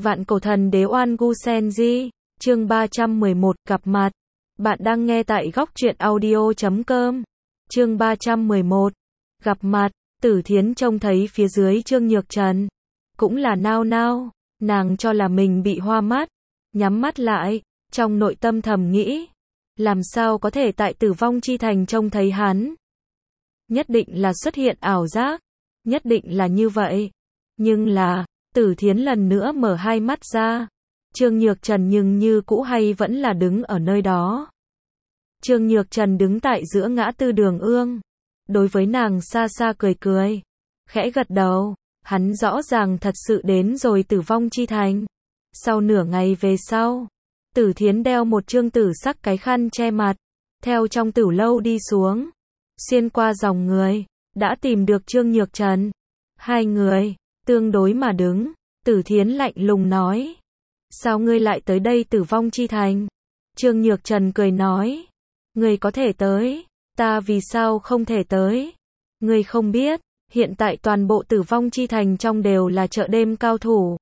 Vạn cổ thần đế Oan Gu Senji, chương 311, gặp mặt. Bạn đang nghe tại góc truyện audio.com. Chương 311, gặp mặt. Tử Thiến trông thấy phía dưới Trương Nhược Trần, cũng là nao nao, nàng cho là mình bị hoa mắt, nhắm mắt lại, trong nội tâm thầm nghĩ, làm sao có thể tại Tử Vong Chi Thành trông thấy hắn? Nhất định là xuất hiện ảo giác, nhất định là như vậy. Nhưng là, Tử Thiến lần nữa mở hai mắt ra, Trương Nhược Trần nhưng như cũ hay vẫn là đứng ở nơi đó. Trương Nhược Trần đứng tại giữa ngã tư đường ương, đối với nàng xa xa cười cười, khẽ gật đầu, hắn rõ ràng thật sự đến rồi Tử Vong Chi Thành. Sau nửa ngày về sau, Tử Thiến đeo một trương tử sắc cái khăn che mặt, theo trong tử lâu đi xuống, xuyên qua dòng người, đã tìm được Trương Nhược Trần. Hai người tương đối mà đứng, Tử Thiến lạnh lùng nói, sao ngươi lại tới đây Tử Vong Chi Thành? Trương Nhược Trần cười nói, ngươi có thể tới, ta vì sao không thể tới? Ngươi không biết, hiện tại toàn bộ Tử Vong Chi Thành trong đều là chợ đêm cao thủ.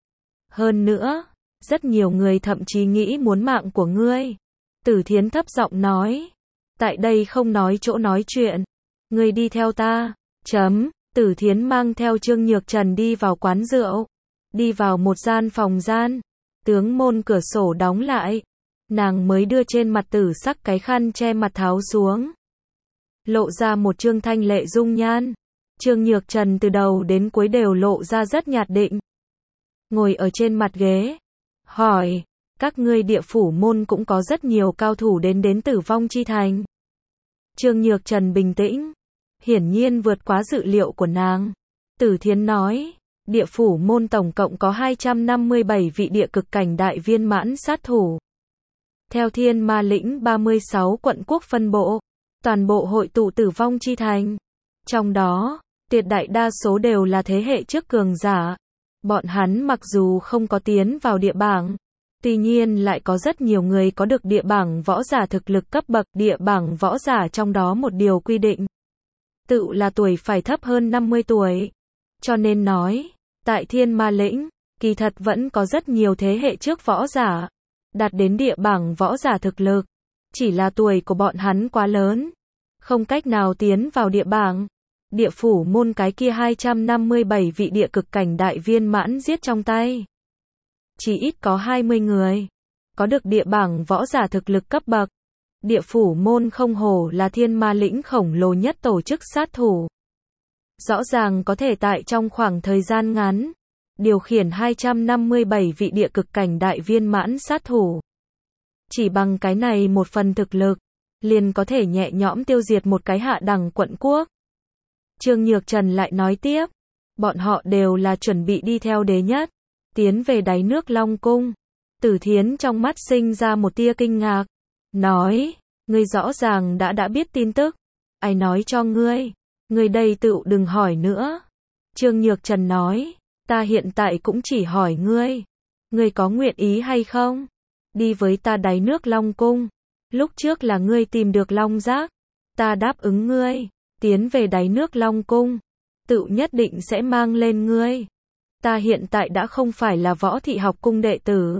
Hơn nữa, rất nhiều người thậm chí nghĩ muốn mạng của ngươi. Tử Thiến thấp giọng nói, tại đây không nói chỗ nói chuyện, ngươi đi theo ta. Tử Thiến mang theo Trương Nhược Trần đi vào quán rượu, đi vào một gian phòng gian, tướng môn cửa sổ đóng lại, nàng mới đưa trên mặt tử sắc cái khăn che mặt tháo xuống, lộ ra một trương thanh lệ dung nhan. Trương Nhược Trần từ đầu đến cuối đều lộ ra rất nhạt định, ngồi ở trên mặt ghế, hỏi, các ngươi Địa Phủ môn cũng có rất nhiều cao thủ đến Tử Vong Chi Thành. Trương Nhược Trần bình tĩnh, hiển nhiên vượt quá dự liệu của nàng. Tử Thiến nói, Địa Phủ môn tổng cộng có 257 vị địa cực cảnh đại viên mãn sát thủ. Theo Thiên Ma lĩnh 36 quận quốc phân bộ, toàn bộ hội tụ Tử Vong Chi Thành. Trong đó, tuyệt đại đa số đều là thế hệ trước cường giả. Bọn hắn mặc dù không có tiến vào địa bảng, tuy nhiên lại có rất nhiều người có được địa bảng võ giả thực lực cấp bậc. Địa bảng võ giả trong đó một điều quy định, tự là tuổi phải thấp hơn 50 tuổi. Cho nên nói, tại Thiên Ma lĩnh, kỳ thật vẫn có rất nhiều thế hệ trước võ giả, đạt đến địa bảng võ giả thực lực. Chỉ là tuổi của bọn hắn quá lớn, không cách nào tiến vào địa bảng. Địa Phủ môn cái kia 257 vị địa cực cảnh đại viên mãn giết trong tay, chỉ ít có 20 người, có được địa bảng võ giả thực lực cấp bậc. Địa Phủ môn không hổ là Thiên Ma lĩnh khổng lồ nhất tổ chức sát thủ. Rõ ràng có thể tại trong khoảng thời gian ngắn, điều khiển 257 vị địa cực cảnh đại viên mãn sát thủ. Chỉ bằng cái này một phần thực lực, liền có thể nhẹ nhõm tiêu diệt một cái hạ đẳng quận quốc. Trương Nhược Trần lại nói tiếp, bọn họ đều là chuẩn bị đi theo đế nhất, tiến về đáy nước Long Cung. Tử Thiến trong mắt sinh ra một tia kinh ngạc, nói, ngươi rõ ràng đã biết tin tức, ai nói cho ngươi? Ngươi đây tự đừng hỏi nữa. Trương Nhược Trần nói, ta hiện tại cũng chỉ hỏi ngươi có nguyện ý hay không? Đi với ta đáy nước Long Cung. Lúc trước là ngươi tìm được Long Giác, ta đáp ứng ngươi, tiến về đáy nước Long Cung, tự nhất định sẽ mang lên ngươi. Ta hiện tại đã không phải là Võ Thị học cung đệ tử.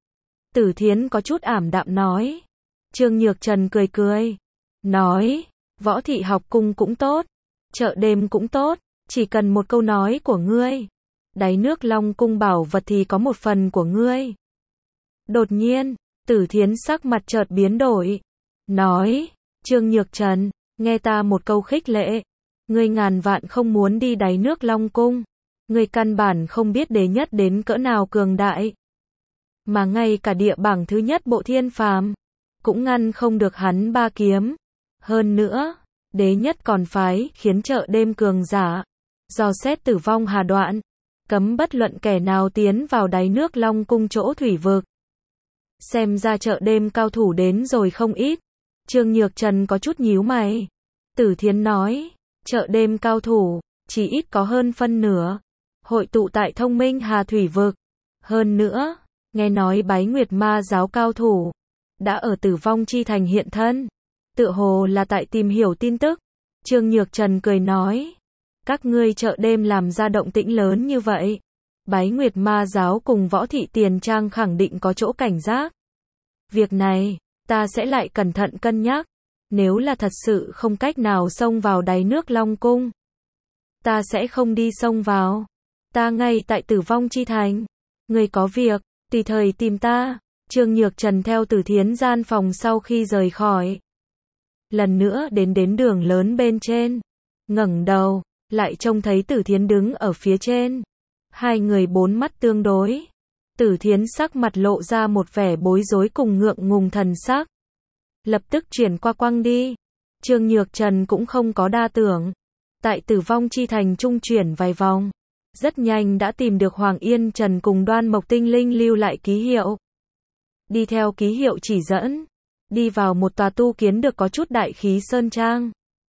Tử Thiến có chút ảm đạm nói. Trương Nhược Trần cười cười, nói, Võ Thị học cung cũng tốt, chợ đêm cũng tốt, chỉ cần một câu nói của ngươi, đáy nước Long Cung bảo vật thì có một phần của ngươi. Đột nhiên, Tử Thiến sắc mặt chợt biến đổi, nói, Trương Nhược Trần, nghe ta một câu khích lệ, ngươi ngàn vạn không muốn đi đáy nước Long Cung, ngươi căn bản không biết đế nhất đến cỡ nào cường đại, mà ngay cả địa bảng thứ nhất Bộ Thiên Phàm cũng ngăn không được hắn ba kiếm. Hơn nữa, đế nhất còn phái khiến chợ đêm cường giả dò xét Tử Vong Hà Đoạn, cấm bất luận kẻ nào tiến vào đáy nước Long Cung chỗ thủy vực. Xem ra chợ đêm cao thủ đến rồi không ít. Trương Nhược Trần có chút nhíu mày. Tử Thiến nói, chợ đêm cao thủ, chỉ ít có hơn phân nửa, hội tụ tại Thông Minh Hà thủy vực. Hơn nữa, nghe nói Bái Nguyệt Ma giáo cao thủ đã ở Tử Vong Chi Thành hiện thân, tựa hồ là tại tìm hiểu tin tức. Trương Nhược Trần cười nói, các ngươi chợ đêm làm ra động tĩnh lớn như vậy, Bái Nguyệt Ma giáo cùng Võ Thị Tiền Trang khẳng định có chỗ cảnh giác. Việc này, ta sẽ lại cẩn thận cân nhắc. Nếu là thật sự không cách nào xông vào đáy nước Long Cung, ta sẽ không đi xông vào. Ta ngay tại Tử Vong Chi Thành. Người có việc, tùy thời tìm ta. Trương Nhược Trần theo Tử Thiến gian phòng sau khi rời khỏi. Lần nữa đến đường lớn bên trên. Ngẩng đầu, lại trông thấy Tử Thiến đứng ở phía trên. Hai người bốn mắt tương đối. Tử Thiến sắc mặt lộ ra một vẻ bối rối cùng ngượng ngùng thần sắc. Lập tức chuyển qua quăng đi. Trương Nhược Trần cũng không có đa tưởng. Tại Tử Vong Chi Thành trung chuyển vài vòng. Rất nhanh đã tìm được Hoàng Yên Trần cùng Đoan Mộc Tinh Linh lưu lại ký hiệu. Đi theo ký hiệu chỉ dẫn. Đi vào một tòa tu kiến được có chút đại khí sơn trang.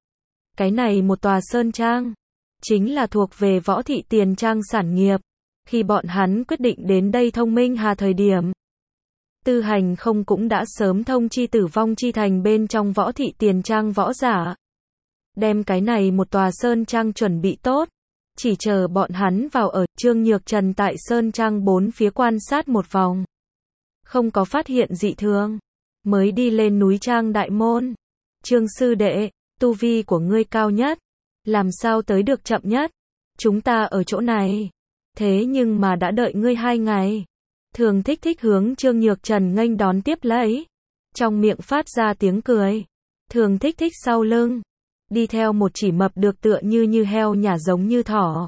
Cái này một tòa sơn trang. Chính là thuộc về Võ Thị Tiền Trang sản nghiệp. Khi bọn hắn quyết định đến đây Thông Minh Hà thời điểm. Tư Hành không cũng đã sớm thông chi Tử Vong Chi Thành bên trong Võ Thị Tiền Trang võ giả. Đem cái này một tòa sơn trang chuẩn bị tốt. Chỉ chờ bọn hắn vào ở. Trương Nhược Trần tại sơn trang bốn phía quan sát một vòng. Không có phát hiện dị thường. Mới đi lên núi trang đại môn. Trương sư đệ, tu vi của ngươi cao nhất. Làm sao tới được chậm nhất? Chúng ta ở chỗ này. Thế nhưng mà đã đợi ngươi 2 ngày. Thường Thích Thích hướng Trương Nhược Trần nghênh đón tiếp lấy. Trong miệng phát ra tiếng cười. Thường Thích Thích sau lưng. Đi theo một chỉ mập được tựa như heo nhả giống như thỏ.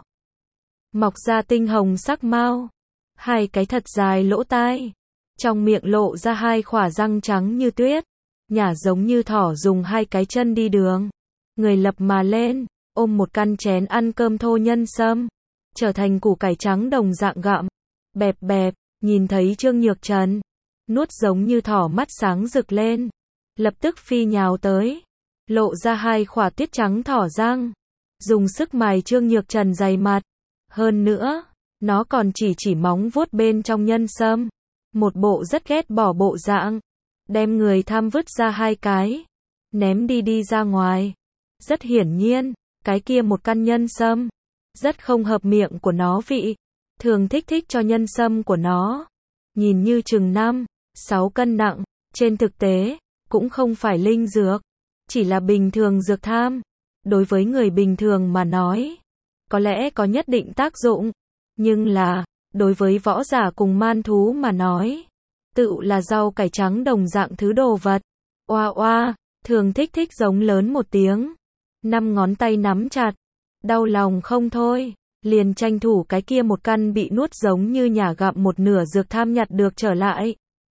Mọc ra tinh hồng sắc mao. 2 cái thật dài lỗ tai. Trong miệng lộ ra 2 khỏa răng trắng như tuyết. Nhả giống như thỏ dùng 2 cái chân đi đường. Người lập mà lên. Ôm một căn chén ăn cơm thô nhân sâm. Trở thành củ cải trắng đồng dạng gặm. Bẹp bẹp. Nhìn thấy Trương Nhược Trần. Nuốt giống như thỏ mắt sáng rực lên. Lập tức phi nhào tới. Lộ ra 2 khỏa tuyết trắng thỏ răng. Dùng sức mài Trương Nhược Trần dày mặt. Hơn nữa, nó còn chỉ móng vuốt bên trong nhân sâm. Một bộ rất ghét bỏ bộ dạng. Đem người tham vứt ra 2 cái. Ném đi ra ngoài. Rất hiển nhiên, cái kia một căn nhân sâm. Rất không hợp miệng của nó vị. Thường Thích Thích cho nhân sâm của nó. Nhìn như chừng 5-6 cân nặng. Trên thực tế, cũng không phải linh dược. Chỉ là bình thường dược tham. Đối với người bình thường mà nói. Có lẽ có nhất định tác dụng. Nhưng là, đối với võ giả cùng man thú mà nói. Tựu là rau cải trắng đồng dạng thứ đồ vật. Oa oa, Thường Thích Thích giống lớn một tiếng. 5 ngón tay nắm chặt. Đau lòng không thôi. Liền tranh thủ cái kia một căn bị nuốt giống như nhả gặm một nửa dược tham nhặt được trở lại.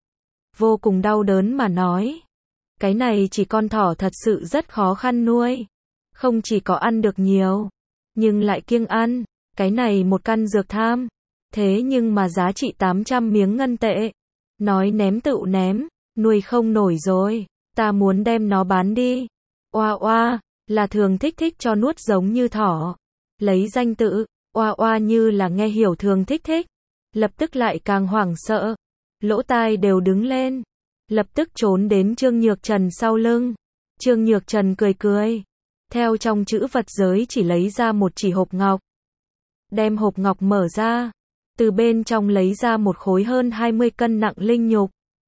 Vô cùng đau đớn mà nói. Cái này chỉ con thỏ thật sự rất khó khăn nuôi. Không chỉ có ăn được nhiều. Nhưng lại kiêng ăn. Cái này một căn dược tham. Thế nhưng mà giá trị 800 miếng ngân tệ. Nói ném tựu ném. Nuôi không nổi rồi. Ta muốn đem nó bán đi. Oa oa. Là Thường Thích Thích cho nuốt giống như thỏ. Lấy danh tự. Oa oa như là nghe hiểu Thường Thích Thích. Lập tức lại càng hoảng sợ. Lỗ tai đều đứng lên. Lập tức trốn đến Trương Nhược Trần sau lưng. Trương Nhược Trần cười cười. Theo trong chữ vật giới chỉ lấy ra một chỉ hộp ngọc. Đem hộp ngọc mở ra. Từ bên trong lấy ra một khối hơn 20 cân nặng linh nhục.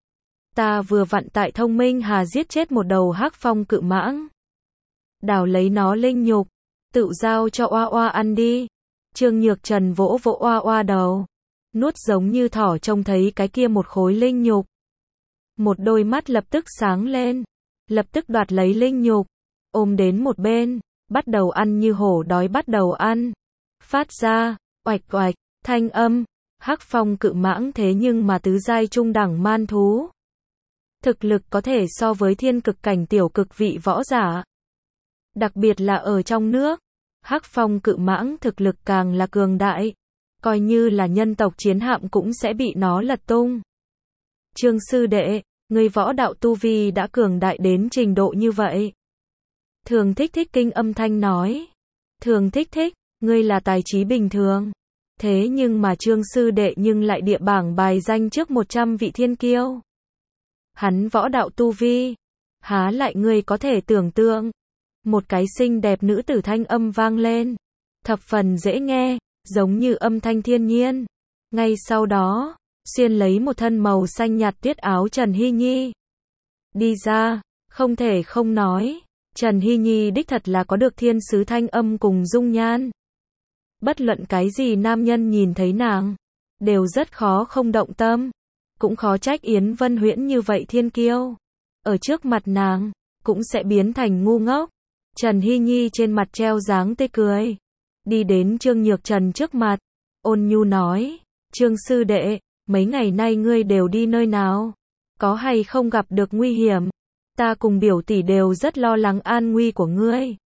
Ta vừa vặn tại Thông Minh Hà giết chết một đầu hắc phong cự mãng. Đào lấy nó linh nhục. Tự giao cho oa oa ăn đi. Trương Nhược Trần vỗ vỗ oa oa đầu. Nuốt giống như thỏ trông thấy cái kia một khối linh nhục. Một đôi mắt lập tức sáng lên. Lập tức đoạt lấy linh nhục. Ôm đến một bên. Bắt đầu ăn như hổ đói bắt đầu ăn. Phát ra, oạch oạch, thanh âm. Hắc phong cự mãng thế nhưng mà tứ giai trung đẳng man thú. Thực lực có thể so với thiên cực cảnh tiểu cực vị võ giả. Đặc biệt là ở trong nước. Hắc phong cự mãng thực lực càng là cường đại. Coi như là nhân tộc chiến hạm cũng sẽ bị nó lật tung. Trương sư đệ, người võ đạo tu vi đã cường đại đến trình độ như vậy. Thường Thích Thích kinh âm thanh nói. Thường Thích Thích, ngươi là tài trí bình thường. Thế nhưng mà Trương sư đệ nhưng lại địa bảng bài danh trước 100 vị thiên kiêu. Hắn võ đạo tu vi. Há lại ngươi có thể tưởng tượng. Một cái xinh đẹp nữ tử thanh âm vang lên. Thập phần dễ nghe, giống như âm thanh thiên nhiên. Ngay sau đó, xuyên lấy một thân màu xanh nhạt tuyết áo Trần Hy Nhi đi ra, không thể không nói, Trần Hy Nhi đích thật là có được thiên sứ thanh âm cùng dung nhan. Bất luận cái gì nam nhân nhìn thấy nàng, đều rất khó không động tâm. Cũng khó trách Yến Vân Huyễn như vậy thiên kiêu. Ở trước mặt nàng, cũng sẽ biến thành ngu ngốc. Trần Hy Nhi trên mặt treo dáng tươi cười. Đi đến Trương Nhược Trần trước mặt, ôn nhu nói, Trương sư đệ, mấy ngày nay ngươi đều đi nơi nào? Có hay không gặp được nguy hiểm? Ta cùng biểu tỷ đều rất lo lắng an nguy của ngươi.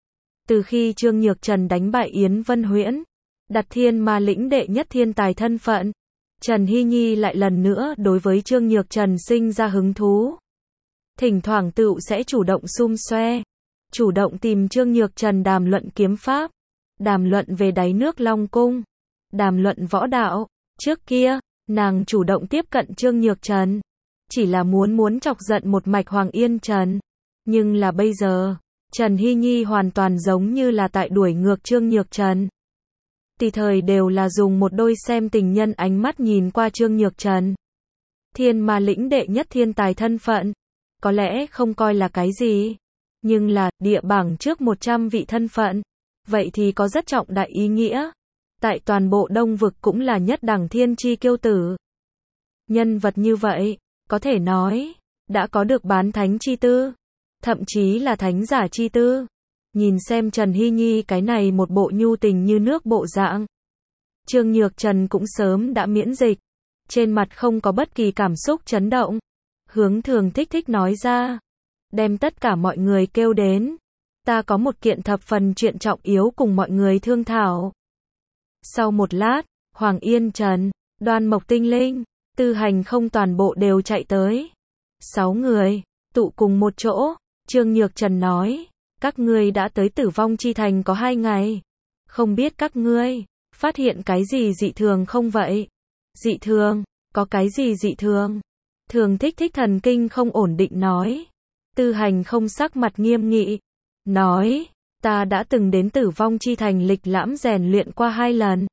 Từ khi Trương Nhược Trần đánh bại Yến Vân Huyễn, đặt thiên ma lĩnh đệ nhất thiên tài thân phận, Trần Hy Nhi lại lần nữa đối với Trương Nhược Trần sinh ra hứng thú. Thỉnh thoảng tựu sẽ chủ động xum xoe, chủ động tìm Trương Nhược Trần đàm luận kiếm pháp, đàm luận về đáy nước Long Cung, đàm luận võ đạo. Trước kia, nàng chủ động tiếp cận Trương Nhược Trần, chỉ là muốn chọc giận một mạch Hoàng Yên Trần. Nhưng là bây giờ, Trần Hy Nhi hoàn toàn giống như là tại đuổi ngược Trương Nhược Trần. Tùy thời đều là dùng một đôi xem tình nhân ánh mắt nhìn qua Trương Nhược Trần. Thiên ma lĩnh đệ nhất thiên tài thân phận, có lẽ không coi là cái gì, nhưng là địa bảng trước 100 vị thân phận, vậy thì có rất trọng đại ý nghĩa. Tại toàn bộ Đông vực cũng là nhất đẳng thiên chi kiêu tử. Nhân vật như vậy, có thể nói, đã có được bán thánh chi tư, thậm chí là thánh giả chi tư. Nhìn xem Trần Hy Nhi cái này một bộ nhu tình như nước bộ dạng, Trương Nhược Trần cũng sớm đã miễn dịch, trên mặt không có bất kỳ cảm xúc chấn động, hướng Thường Thích Thích nói ra, đem tất cả mọi người kêu đến, ta có một kiện thập phần chuyện trọng yếu cùng mọi người thương thảo. Sau một lát, Hoàng Yên Trần, Đoan Mộc Tinh Linh, Tư Hành Không toàn bộ đều chạy tới. 6 người, tụ cùng một chỗ, Trương Nhược Trần nói, các ngươi đã tới Tử Vong Chi Thành có 2 ngày. Không biết các ngươi, phát hiện cái gì dị thường không vậy? Dị thường? Có cái gì dị thường? Thường Thích Thích thần kinh không ổn định nói. Tư Hành Không sắc mặt nghiêm nghị, nói, ta đã từng đến Tử Vong Chi Thành lịch lãm rèn luyện qua 2 lần.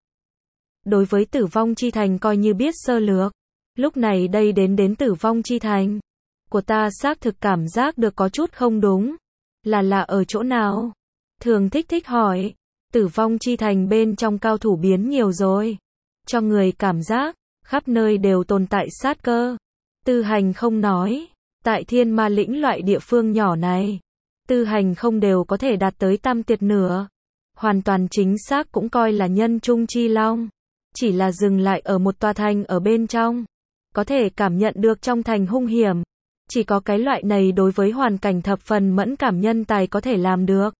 Đối với Tử Vong Chi Thành coi như biết sơ lược. Lúc này đây đến Tử Vong Chi Thành, của ta xác thực cảm giác được có chút không đúng. Là ở chỗ nào? Thường Thích Thích hỏi. Tử Vong Chi Thành bên trong cao thủ biến nhiều rồi, cho người cảm giác khắp nơi đều tồn tại sát cơ. Tư Hành Không nói, tại Thiên Ma lĩnh loại địa phương nhỏ này, Tư Hành Không đều có thể đạt tới tam tiệt nửa, hoàn toàn chính xác cũng coi là nhân trung chi long, chỉ là dừng lại ở một tòa thành ở bên trong, có thể cảm nhận được trong thành hung hiểm. Chỉ có cái loại này đối với hoàn cảnh thập phần mẫn cảm nhân tài có thể làm được.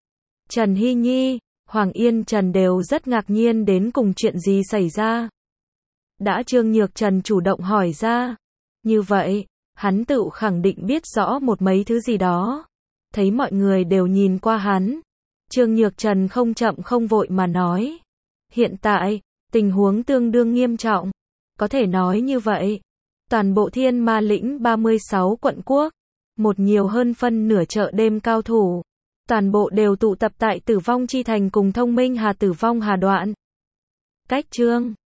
Trần Hy Nhi, Hoàng Yên Trần đều rất ngạc nhiên đến cùng chuyện gì xảy ra. Đã Trương Nhược Trần chủ động hỏi ra, như vậy, hắn tự khẳng định biết rõ một mấy thứ gì đó. Thấy mọi người đều nhìn qua hắn, Trương Nhược Trần không chậm không vội mà nói, hiện tại, tình huống tương đương nghiêm trọng, có thể nói như vậy. Toàn bộ Thiên Ma lĩnh 36 quận quốc, một nhiều hơn phân nửa chợ đêm cao thủ, toàn bộ đều tụ tập tại Tử Vong Chi Thành cùng Thông Minh Hà Tử Vong Hà đoạn. Cách chương